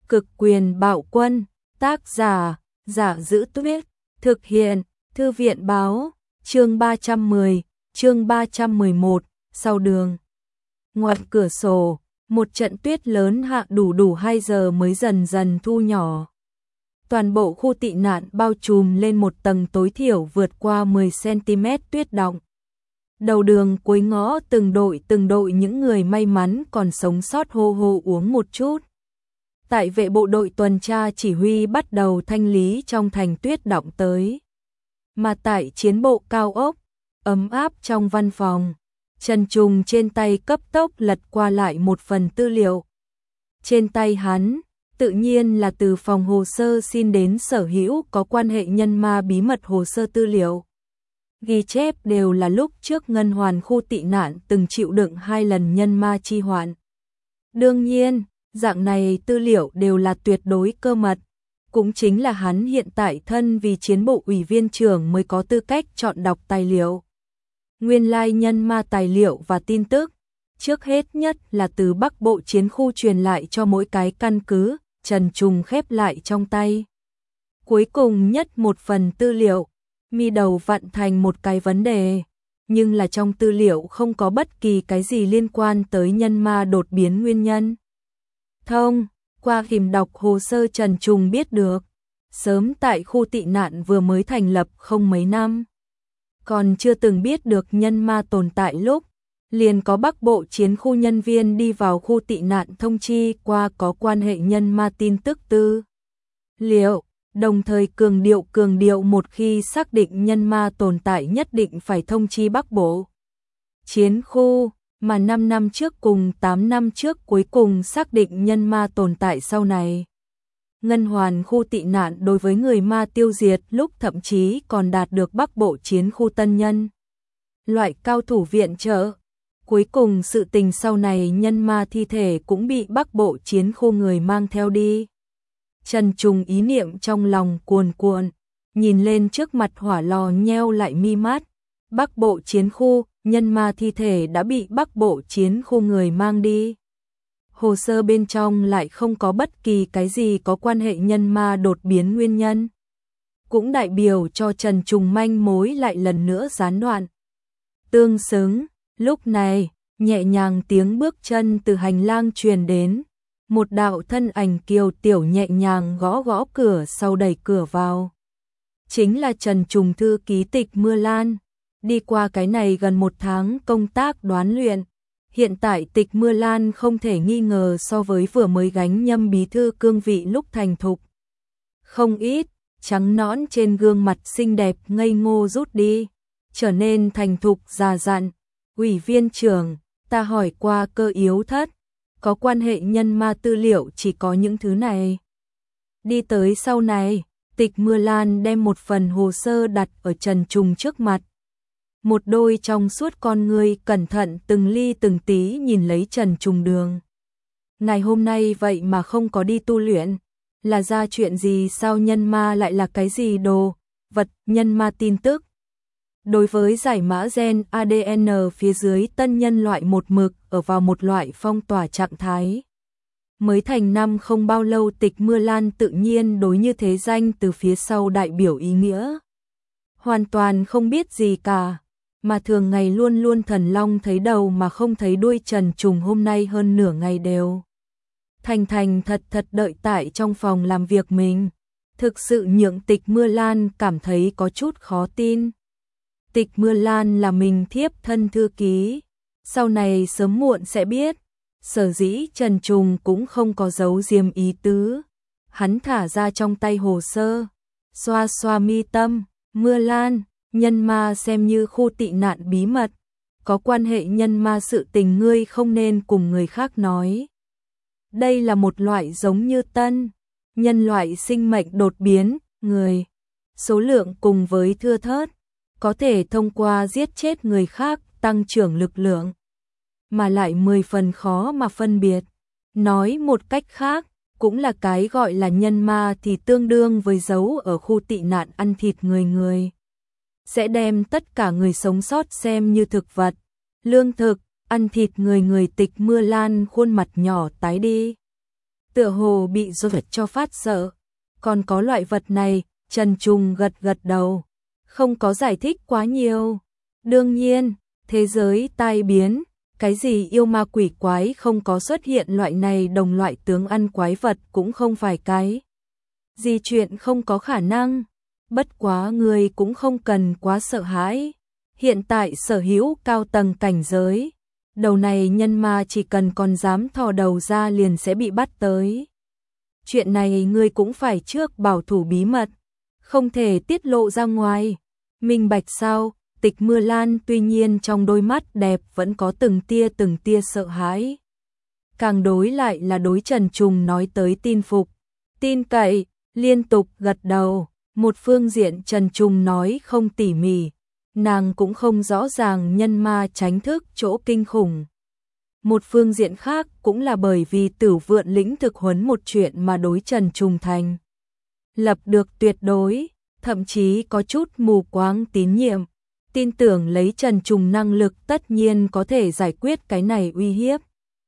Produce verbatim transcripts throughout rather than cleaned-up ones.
Cực quyền bạo quân, tác giả, Giả Giữ Tuyết, thực hiện, Thư viện báo, chương ba trăm mười, chương ba trăm mười một, sau đường. Ngoài cửa sổ, một trận tuyết lớn hạ đủ đủ hai giờ mới dần dần thu nhỏ. Toàn bộ khu tị nạn bao trùm lên một tầng tối thiểu vượt qua mười xăng-ti-mét tuyết đọng. Đầu đường cuối ngõ từng đội từng đội những người may mắn còn sống sót hô hô uống một chút. Tại vệ bộ đội tuần tra chỉ huy bắt đầu thanh lý trong thành tuyết đọng tới. Mà tại chiến bộ cao ốc, ấm áp trong văn phòng, Trần Trùng trên tay cấp tốc lật qua lại một phần tư liệu. Trên tay hắn, tự nhiên là từ phòng hồ sơ xin đến sở hữu có quan hệ nhân ma bí mật hồ sơ tư liệu. Ghi chép đều là lúc trước Ngân Hoàn khu tị nạn từng chịu đựng hai lần nhân ma chi hoạn. Đương nhiên, dạng này tư liệu đều là tuyệt đối cơ mật, cũng chính là hắn hiện tại thân vì chiến bộ ủy viên trưởng mới có tư cách chọn đọc tài liệu. Nguyên lai nhân ma tài liệu và tin tức, trước hết nhất là từ Bắc Bộ chiến khu truyền lại cho mỗi cái căn cứ, Trần Trùng khép lại trong tay. Cuối cùng nhất một phần tư liệu, mi đầu vặn thành một cái vấn đề, nhưng là trong tư liệu không có bất kỳ cái gì liên quan tới nhân ma đột biến nguyên nhân. Thông, qua tìm đọc hồ sơ Trần Trùng biết được, sớm tại khu tị nạn vừa mới thành lập không mấy năm, còn chưa từng biết được nhân ma tồn tại lúc, liền có Bắc Bộ chiến khu nhân viên đi vào khu tị nạn thông chi qua có quan hệ nhân ma tin tức tư liệu, đồng thời cường điệu cường điệu một khi xác định nhân ma tồn tại nhất định phải thông chi Bắc Bộ chiến khu, mà năm năm trước cùng tám năm trước cuối cùng xác định nhân ma tồn tại sau này. Ngân Hoàn khu tị nạn đối với người ma tiêu diệt lúc thậm chí còn đạt được Bắc Bộ chiến khu tân nhân loại cao thủ viện trợ. Cuối cùng sự tình sau này nhân ma thi thể cũng bị Bắc Bộ chiến khu người mang theo đi. Trần Trùng ý niệm trong lòng cuồn cuộn, nhìn lên trước mặt hỏa lò nheo lại mi mắt. Bắc Bộ chiến khu, nhân ma thi thể đã bị Bắc Bộ chiến khu người mang đi. Hồ sơ bên trong lại không có bất kỳ cái gì có quan hệ nhân ma đột biến nguyên nhân. Cũng đại biểu cho Trần Trùng manh mối lại lần nữa gián đoạn. Tương xứng, lúc này, nhẹ nhàng tiếng bước chân từ hành lang truyền đến. Một đạo thân ảnh kiều tiểu nhẹ nhàng gõ gõ cửa sau đẩy cửa vào. Chính là Trần Trùng thư ký Tịch Mưa Lan. Đi qua cái này gần một tháng công tác đoán luyện, hiện tại Tịch Mưa Lan không thể nghi ngờ so với vừa mới gánh nhâm bí thư cương vị lúc thành thục. Không ít, trắng nõn trên gương mặt xinh đẹp ngây ngô rút đi, trở nên thành thục già dặn. Ủy viên trưởng, ta hỏi qua cơ yếu thất, có quan hệ nhân ma tư liệu chỉ có những thứ này. Đi tới sau này, Tịch Mưa Lan đem một phần hồ sơ đặt ở Trần Trùng trước mặt. Một đôi trong suốt con ngươi cẩn thận từng ly từng tí nhìn lấy Trần Trùng đường. Ngày hôm nay vậy mà không có đi tu luyện, là ra chuyện gì sao nhân ma lại là cái gì đồ, vật, nhân ma tin tức. Đối với giải mã gen a đê en phía dưới tân nhân loại một mực ở vào một loại phong tỏa trạng thái. Mới thành năm không bao lâu Tịch Mưa Lan tự nhiên đối như thế danh từ phía sau đại biểu ý nghĩa. Hoàn toàn không biết gì cả, mà thường ngày luôn luôn thần long thấy đầu mà không thấy đuôi Trần Trùng hôm nay hơn nửa ngày đều. Thành thành thật thật đợi tại trong phòng làm việc mình, thực sự nhượng Tịch Mưa Lan cảm thấy có chút khó tin. Tịch Mưa Lan là mình thiếp thân thư ký, sau này sớm muộn sẽ biết, sở dĩ Trần Trùng cũng không có giấu diêm ý tứ. Hắn thả ra trong tay hồ sơ, xoa xoa mi tâm, Mưa Lan, nhân ma xem như khu tị nạn bí mật, có quan hệ nhân ma sự tình ngươi không nên cùng người khác nói. Đây là một loại giống như tân, nhân loại sinh mệnh đột biến, người, số lượng cùng với thưa thớt, có thể thông qua giết chết người khác tăng trưởng lực lượng, mà lại mười phần khó mà phân biệt. Nói một cách khác, cũng là cái gọi là nhân ma thì tương đương với dấu ở khu tị nạn ăn thịt người người. Sẽ đem tất cả người sống sót xem như thực vật, lương thực, ăn thịt người người. Tịch Mưa Lan khuôn mặt nhỏ tái đi. tựa hồ bị dọa cho phát sợ. Còn có loại vật này, Trần Trùng gật gật đầu, không có giải thích quá nhiều. Đương nhiên, thế giới tai biến, cái gì yêu ma quỷ quái không có xuất hiện loại này đồng loại tướng ăn quái vật cũng không phải cái gì chuyện không có khả năng. Bất quá người cũng không cần quá sợ hãi. Hiện tại sở hữu cao tầng cảnh giới, đầu này nhân ma chỉ cần còn dám thò đầu ra liền sẽ bị bắt tới. Chuyện này ngươi cũng phải trước bảo thủ bí mật, không thể tiết lộ ra ngoài. Minh bạch sao? Tịch Mưa Lan tuy nhiên trong đôi mắt đẹp vẫn có từng tia từng tia sợ hãi. Càng đối lại là đối Trần Trùng nói tới tin phục, tin cậy, liên tục gật đầu. Một phương diện Trần Trùng nói không tỉ mỉ, nàng cũng không rõ ràng nhân ma tránh thức chỗ kinh khủng. Một phương diện khác cũng là bởi vì Tử Vượn lĩnh thực huấn một chuyện mà đối Trần Trùng thành lập được tuyệt đối, thậm chí có chút mù quáng tín nhiệm, tin tưởng lấy Trần Trùng năng lực tất nhiên có thể giải quyết cái này uy hiếp.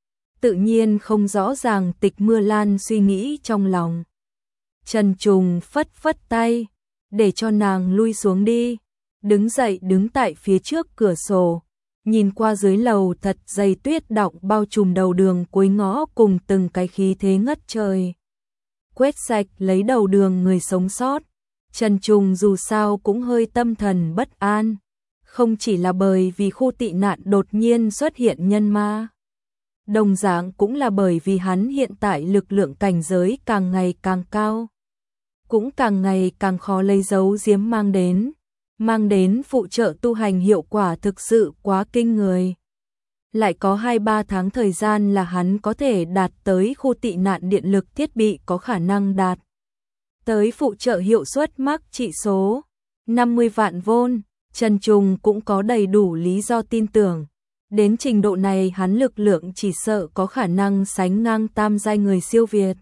Tự nhiên không rõ ràng Tịch Mưa Lan suy nghĩ trong lòng. Trần Trùng phất phất tay, để cho nàng lui xuống đi, đứng dậy đứng tại phía trước cửa sổ, nhìn qua dưới lầu thật dày tuyết đọng bao trùm đầu đường cuối ngõ cùng từng cái khí thế ngất trời. Quét sạch lấy đầu đường người sống sót, Trần Trùng dù sao cũng hơi tâm thần bất an, không chỉ là bởi vì khu tị nạn đột nhiên xuất hiện nhân ma. Đồng dạng cũng là bởi vì hắn hiện tại lực lượng cảnh giới càng ngày càng cao, cũng càng ngày càng khó lấy dấu giếm mang đến, mang đến phụ trợ tu hành hiệu quả thực sự quá kinh người. Lại có hai ba tháng thời gian là hắn có thể đạt tới khu tị nạn điện lực thiết bị có khả năng đạt tới phụ trợ hiệu suất mắc trị số năm mươi vạn vôn. Trần Trùng cũng có đầy đủ lý do tin tưởng, đến trình độ này hắn lực lượng chỉ sợ có khả năng sánh ngang tam giai người siêu việt.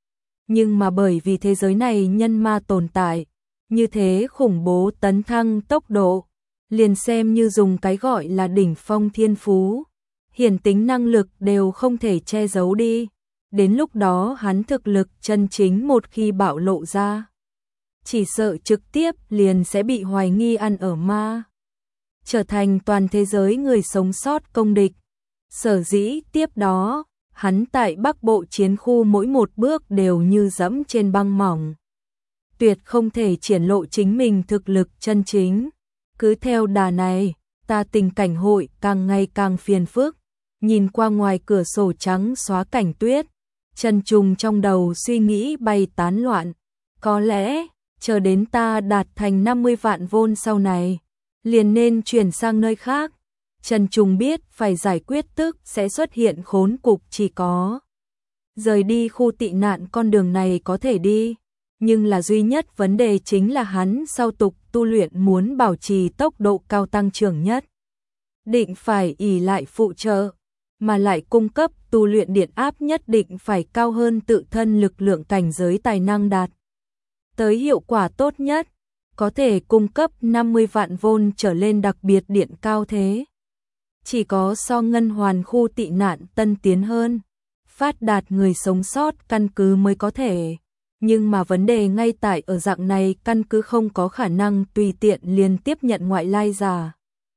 Nhưng mà bởi vì thế giới này nhân ma tồn tại, như thế khủng bố tấn thăng tốc độ, liền xem như dùng cái gọi là đỉnh phong thiên phú, hiển tính năng lực đều không thể che giấu đi. Đến lúc đó hắn thực lực chân chính một khi bạo lộ ra, chỉ sợ trực tiếp liền sẽ bị hoài nghi ăn ở ma, trở thành toàn thế giới người sống sót công địch. Sở dĩ tiếp đó, hắn tại Bắc Bộ chiến khu mỗi một bước đều như dẫm trên băng mỏng, tuyệt không thể triển lộ chính mình thực lực chân chính. Cứ theo đà này, ta tình cảnh hội càng ngày càng phiền phức. Nhìn qua ngoài cửa sổ trắng xóa cảnh tuyết, Trần Trùng trong đầu suy nghĩ bay tán loạn. Có lẽ, chờ đến ta đạt thành năm mươi vạn vôn sau này, liền nên chuyển sang nơi khác. Trần Trùng biết phải giải quyết tức sẽ xuất hiện khốn cục, chỉ có rời đi khu tị nạn con đường này có thể đi. Nhưng là duy nhất vấn đề chính là hắn sau tục tu luyện muốn bảo trì tốc độ cao tăng trưởng nhất, định phải ỷ lại phụ trợ, mà lại cung cấp tu luyện điện áp nhất định phải cao hơn tự thân lực lượng cảnh giới tài năng đạt tới hiệu quả tốt nhất, có thể cung cấp năm mươi vạn vôn trở lên đặc biệt điện cao thế. Chỉ có so ngân hoàn khu tị nạn tân tiến hơn, phát đạt người sống sót căn cứ mới có thể. Nhưng mà vấn đề ngay tại ở dạng này căn cứ không có khả năng tùy tiện liền tiếp nhận ngoại lai giả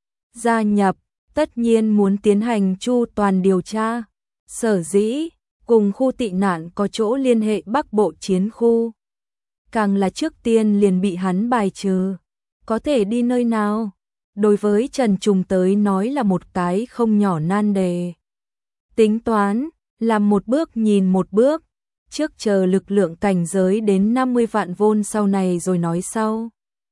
gia nhập, tất nhiên muốn tiến hành chu toàn điều tra. Sở dĩ, cùng khu tị nạn có chỗ liên hệ Bắc Bộ chiến khu, càng là trước tiên liền bị hắn bài trừ. Có thể đi nơi nào? Đối với Trần Trùng tới nói là một cái không nhỏ nan đề. Tính toán, làm một bước nhìn một bước, trước chờ lực lượng cảnh giới đến năm mươi vạn vôn sau này rồi nói sau.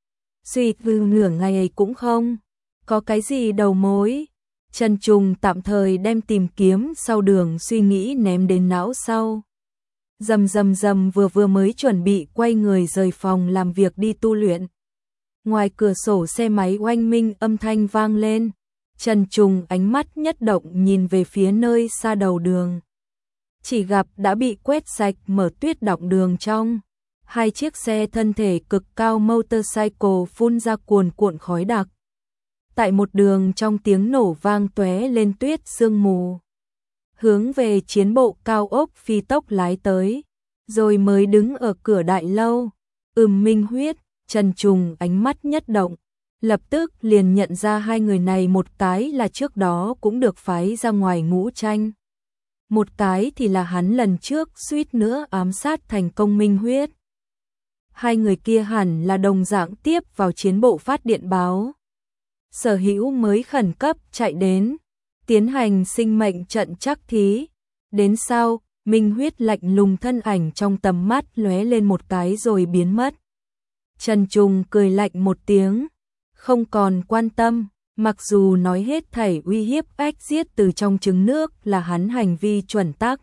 Suy tư nửa ngày cũng không có cái gì đầu mối. Trần Trùng tạm thời đem tìm kiếm sau đường suy nghĩ ném đến não sau. Dầm dầm dầm vừa vừa mới chuẩn bị quay người rời phòng làm việc đi tu luyện. Ngoài cửa sổ xe máy oanh minh âm thanh vang lên. Trần Trùng ánh mắt nhất động nhìn về phía nơi xa đầu đường. Chỉ gặp đã bị quét sạch mở tuyết đọng đường trong. Hai chiếc xe thân thể cực cao motorcycle phun ra cuồn cuộn khói đặc. Tại một đường trong tiếng nổ vang tóe lên tuyết sương mù. hướng về chiến bộ cao ốc phi tốc lái tới, rồi mới đứng ở cửa đại lâu. Ừm Minh Huyết, Trần Trùng ánh mắt nhất động, lập tức liền nhận ra hai người này, một cái là trước đó cũng được phái ra ngoài ngũ tranh. Một cái thì là hắn lần trước suýt nữa ám sát thành công Minh Huyết. Hai người kia hẳn là đồng dạng tiếp vào chiến bộ phát điện báo. Sở Hữu mới khẩn cấp chạy đến, tiến hành sinh mệnh trận chắc thí. Đến sau, Minh Huyết lạnh lùng thân ảnh trong tầm mắt lóe lên một cái rồi biến mất. Trần Trùng cười lạnh một tiếng, không còn quan tâm, mặc dù nói hết thảy uy hiếp ách giết từ trong trứng nước là hắn hành vi chuẩn tắc.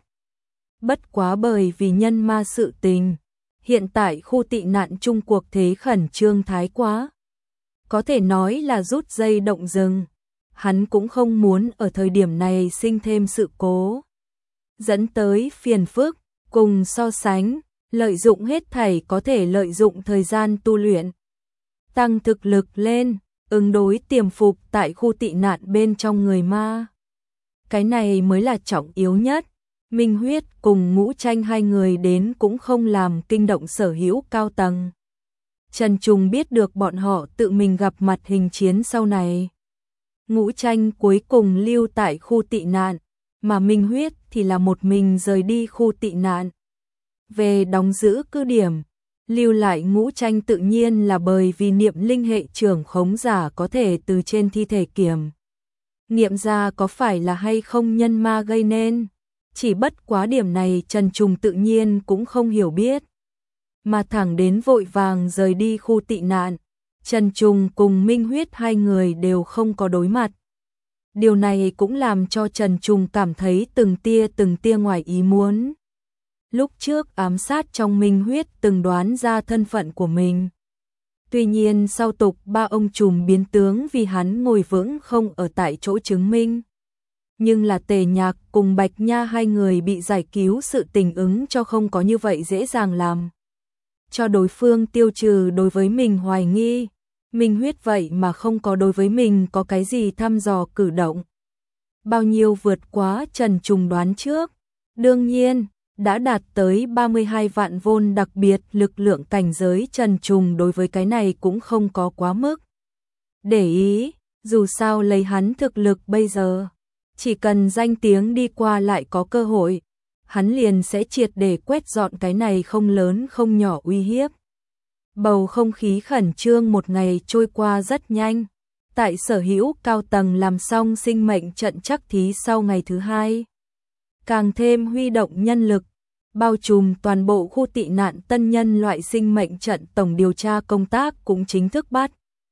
Bất quá bởi vì nhân ma sự tình, hiện tại khu tị nạn chung cuộc thế khẩn trương thái quá. Có thể nói là rút dây động rừng, hắn cũng không muốn ở thời điểm này sinh thêm sự cố, dẫn tới phiền phức. Cùng so sánh, lợi dụng hết thảy có thể lợi dụng thời gian tu luyện, tăng thực lực lên, ứng đối tiềm phục tại khu tị nạn bên trong người ma. Cái này mới là trọng yếu nhất. Minh Huyết cùng Ngũ Tranh hai người đến cũng không làm kinh động Sở Hữu cao tầng. Trần Trùng biết được bọn họ tự mình gặp mặt hình chiến sau này. Ngũ Tranh cuối cùng lưu tại khu tị nạn, mà Minh Huyết thì là một mình rời đi khu tị nạn. Về đóng giữ cứ điểm, lưu lại Ngũ Tranh tự nhiên là bởi vì niệm linh hệ trưởng khống giả có thể từ trên thi thể kiểm nghiệm ra có phải là hay không nhân ma gây nên. Chỉ bất quá điểm này Trần Trùng tự nhiên cũng không hiểu biết, mà thẳng đến vội vàng rời đi khu tị nạn. Trần Trùng cùng Minh Huyết hai người đều không có đối mặt. Điều này cũng làm cho Trần Trùng cảm thấy từng tia từng tia ngoài ý muốn. Lúc trước ám sát trong Minh Huyết từng đoán ra thân phận của mình. Tuy nhiên sau tục ba ông trùm biến tướng vì hắn ngồi vững không ở tại chỗ chứng minh. Nhưng là Tề Nhạc cùng Bạch Nha hai người bị giải cứu sự tình ứng cho không có như vậy dễ dàng làm cho đối phương tiêu trừ đối với mình hoài nghi. Minh Huyết vậy mà không có đối với mình có cái gì thăm dò cử động. Bao nhiêu vượt quá Trần Trùng đoán trước. Đương nhiên, đã đạt tới ba mươi hai vạn vôn đặc biệt lực lượng cảnh giới, Trần Trùng đối với cái này cũng không có quá mức để ý. Dù sao lấy hắn thực lực bây giờ, chỉ cần danh tiếng đi qua lại có cơ hội, hắn liền sẽ triệt để quét dọn cái này không lớn không nhỏ uy hiếp. Bầu không khí khẩn trương một ngày trôi qua rất nhanh. Tại Sở Hữu cao tầng làm xong sinh mệnh trận chắc thí sau ngày thứ hai, càng thêm huy động nhân lực, bao trùm toàn bộ khu tị nạn tân nhân loại sinh mệnh trận tổng điều tra công tác cũng chính thức bắt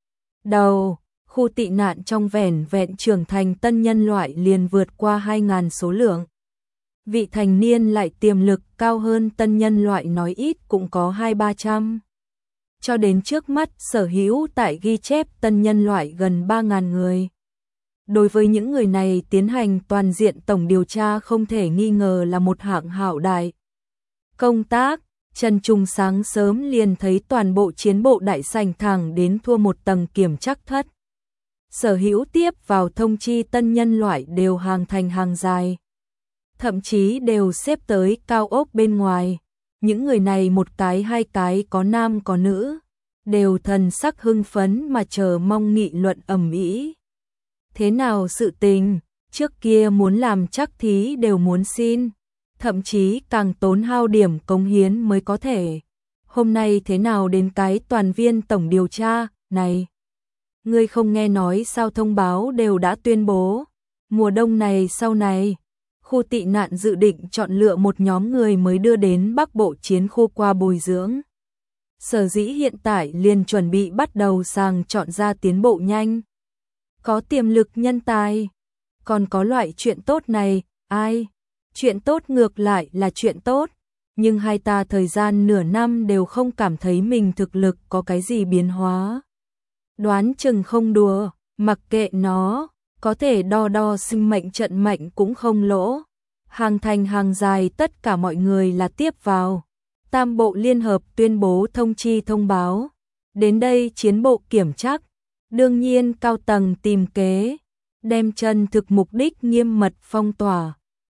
đầu. Khu tị nạn trong vẻn vẹn trưởng thành tân nhân loại liền vượt qua hai nghìn số lượng. Vị thành niên lại tiềm lực cao hơn tân nhân loại nói ít cũng có hai ba trăm. Cho đến trước mắt Sở Hữu tại ghi chép tân nhân loại gần ba nghìn người. Đối với những người này tiến hành toàn diện tổng điều tra không thể nghi ngờ là một hạng hảo đại công tác. Trần Trùng sáng sớm liền thấy toàn bộ chiến bộ đại sảnh thẳng đến thua một tầng kiểm chắc thất. Sở Hữu tiếp vào thông chi tân nhân loại đều hàng thành hàng dài, thậm chí đều xếp tới cao ốc bên ngoài. Những người này một cái hai cái có nam có nữ, đều thần sắc hưng phấn mà chờ mong nghị luận ầm ĩ. Thế nào sự tình, trước kia muốn làm chắc thí đều muốn xin, thậm chí càng tốn hao điểm cống hiến mới có thể. Hôm nay thế nào đến cái toàn viên tổng điều tra này? Ngươi không nghe nói sao thông báo đều đã tuyên bố, mùa đông này sau này, khu tị nạn dự định chọn lựa một nhóm người mới đưa đến Bắc Bộ chiến khu qua bồi dưỡng. Sở dĩ hiện tại liền chuẩn bị bắt đầu sàng chọn ra tiến bộ nhanh, có tiềm lực nhân tài. Còn có loại chuyện tốt này, ai? Chuyện tốt ngược lại là chuyện tốt, nhưng hai ta thời gian nửa năm đều không cảm thấy mình thực lực có cái gì biến hóa. Đoán chừng không đùa, mặc kệ nó, có thể đo đo sinh mệnh trận mệnh cũng không lỗ. Hàng thành hàng dài tất cả mọi người là tiếp vào. Tam bộ liên hợp tuyên bố thông chi thông báo. Đến đây chiến bộ kiểm chắc. Đương nhiên cao tầng tìm kế, đem chân thực mục đích nghiêm mật phong tỏa.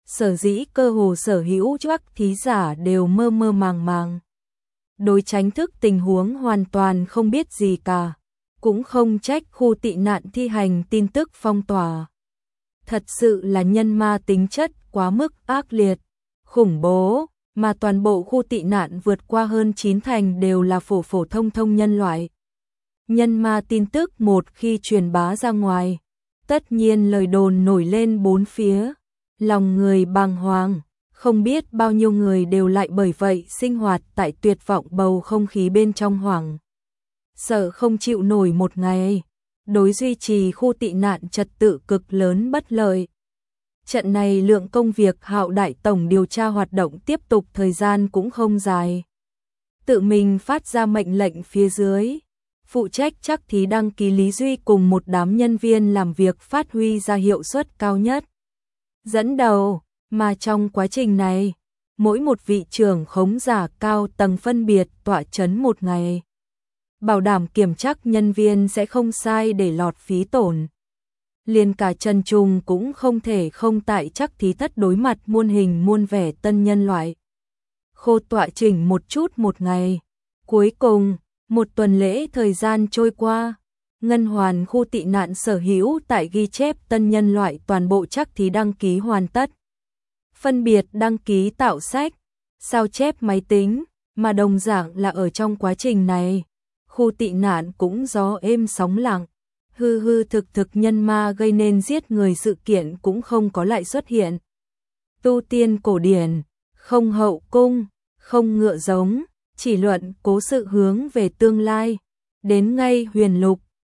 Sở dĩ cơ hồ sở hữu chắc thí giả đều mơ mơ màng màng. Đối tránh thức tình huống hoàn toàn không biết gì cả, cũng không trách khu tị nạn thi hành tin tức phong tỏa. Thật sự là nhân ma tính chất quá mức ác liệt, khủng bố, mà toàn bộ khu tị nạn vượt qua hơn chín thành đều là phổ phổ thông thông nhân loại. Nhân ma tin tức một khi truyền bá ra ngoài, tất nhiên lời đồn nổi lên bốn phía, lòng người bàng hoàng, không biết bao nhiêu người đều lại bởi vậy sinh hoạt tại tuyệt vọng bầu không khí bên trong hoảng. Sợ không chịu nổi một ngày, đối duy trì khu tị nạn trật tự cực lớn bất lợi. Trận này lượng công việc hạo đại tổng điều tra hoạt động tiếp tục thời gian cũng không dài. Tự mình phát ra mệnh lệnh phía dưới, phụ trách chắc thí đăng ký Lý Duy cùng một đám nhân viên làm việc phát huy ra hiệu suất cao nhất. Dẫn đầu, mà trong quá trình này, mỗi một vị trưởng khống giả cao tầng phân biệt tọa chấn một ngày. Bảo đảm kiểm chắc nhân viên sẽ không sai để lọt phí tổn. Liền cả Trần Trùng cũng không thể không tại chắc thí thất đối mặt muôn hình muôn vẻ tân nhân loại. Khô tọa chỉnh một chút một ngày. Cuối cùng, một tuần lễ thời gian trôi qua, Ngân Hoàn khu tị nạn sở hữu tại ghi chép tân nhân loại toàn bộ chắc thí đăng ký hoàn tất. Phân biệt đăng ký tạo sách, sao chép máy tính, mà đồng dạng là ở trong quá trình này, khu tị nạn cũng gió êm sóng lặng, hư hư thực thực nhân ma gây nên giết người sự kiện cũng không có lại xuất hiện. Tu tiên cổ điển, không hậu cung, không ngựa giống, chỉ luận cố sự hướng về tương lai, đến ngay huyền lục,